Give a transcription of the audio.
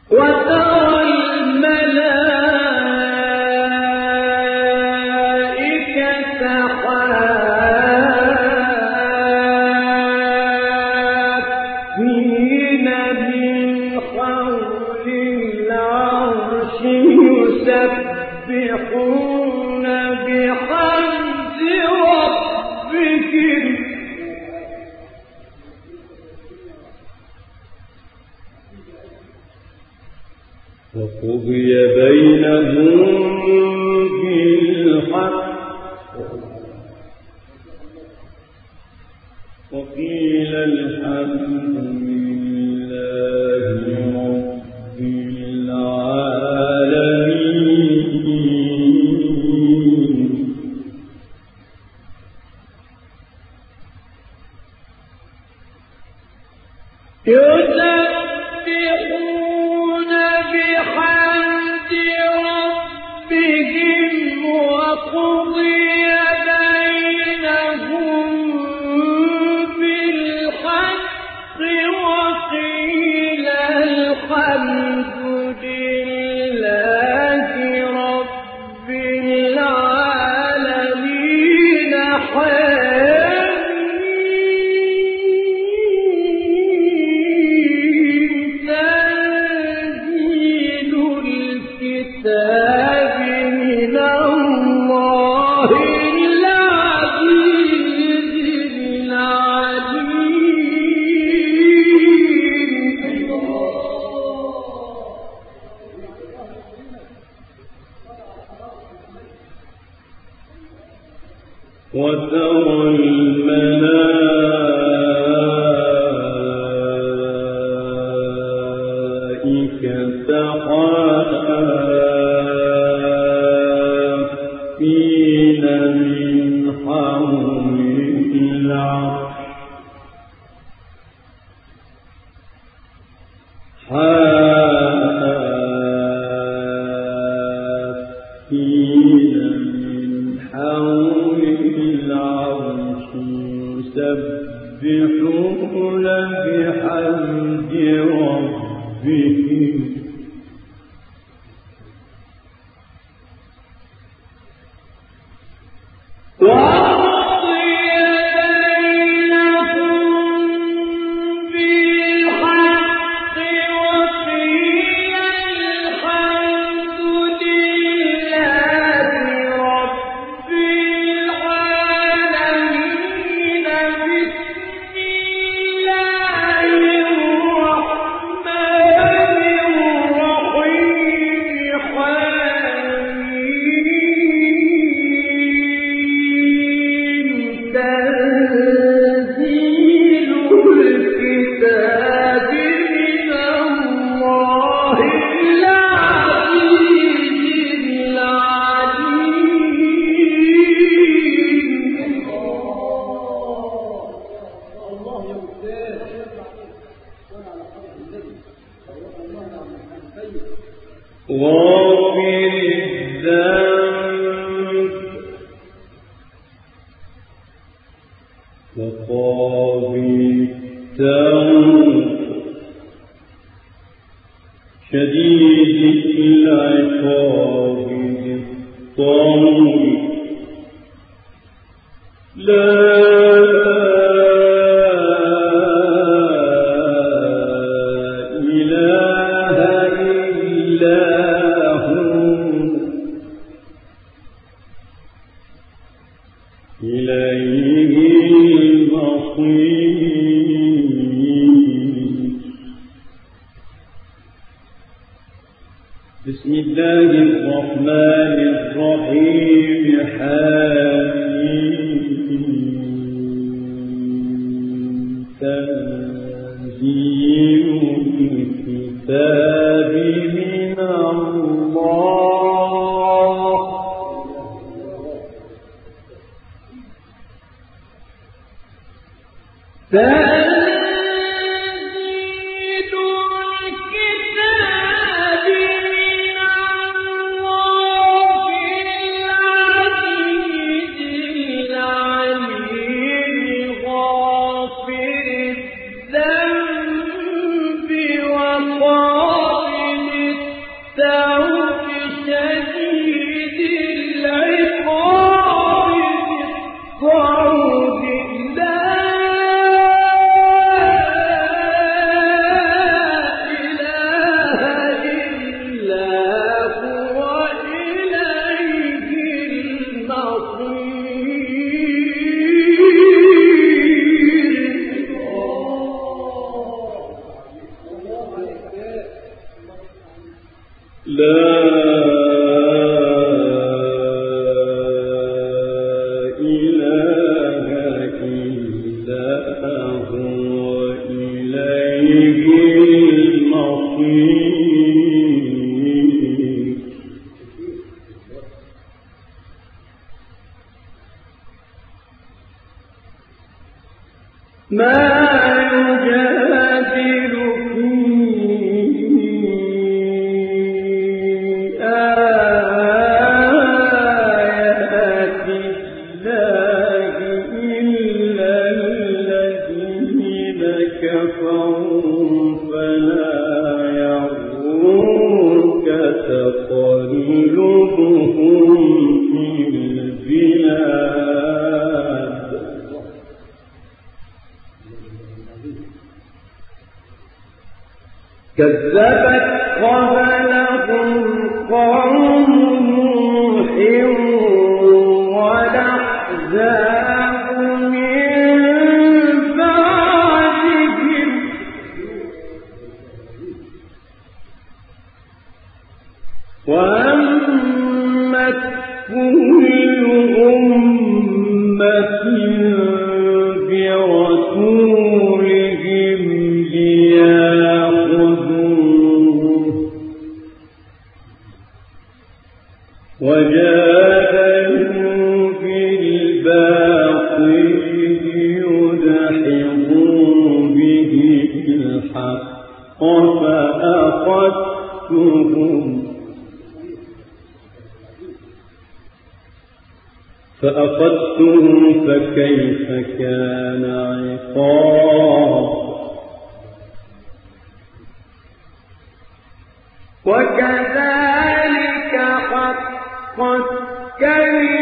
وترى الملائكة حافين من حول العرش يسبحون بحمد ربهم وقضي بينهم بالحق وقيل الحمد لله رب العالمين يسبحون بحمد ربهم وقضي بينهم بالحق وقيل الحمد لله رب العالمين تنزيل الكتاب من الله العزيز العليم وترى الملائكة حافين من حول العرش حافين من حول العرش يسبحون بحمد ربهم وقضي بينهم بالحق وقيل الحمد لله رب العالمين بسم الله الرحمن الرحيم حميم تنزيل الكتاب من الله العزيز العليم غافر الذنب وقابل التوب شديد العقاب ذي الطول لا إله إلا هو إليه المصير بسم الله الرحمن الرحيم حميم تنزيل الكتاب من الله تنزيل الكتاب من الله العزيز العليم غافر الذنب وقابل لا إله إلا هو إليه المصير ما يجادل في آيات الله إلا الذين كفروا فلا يغرك تقلبهم في البلاد كذبت قبلهم قوم نوح والأحزاب من بعدهم وهمت كل أمة برسولهم ليأخذوه وجادلوا بالباطل ليدحضوا به الحق فأخذتهم فكيف كان عقاب وكذلك حقت كلمة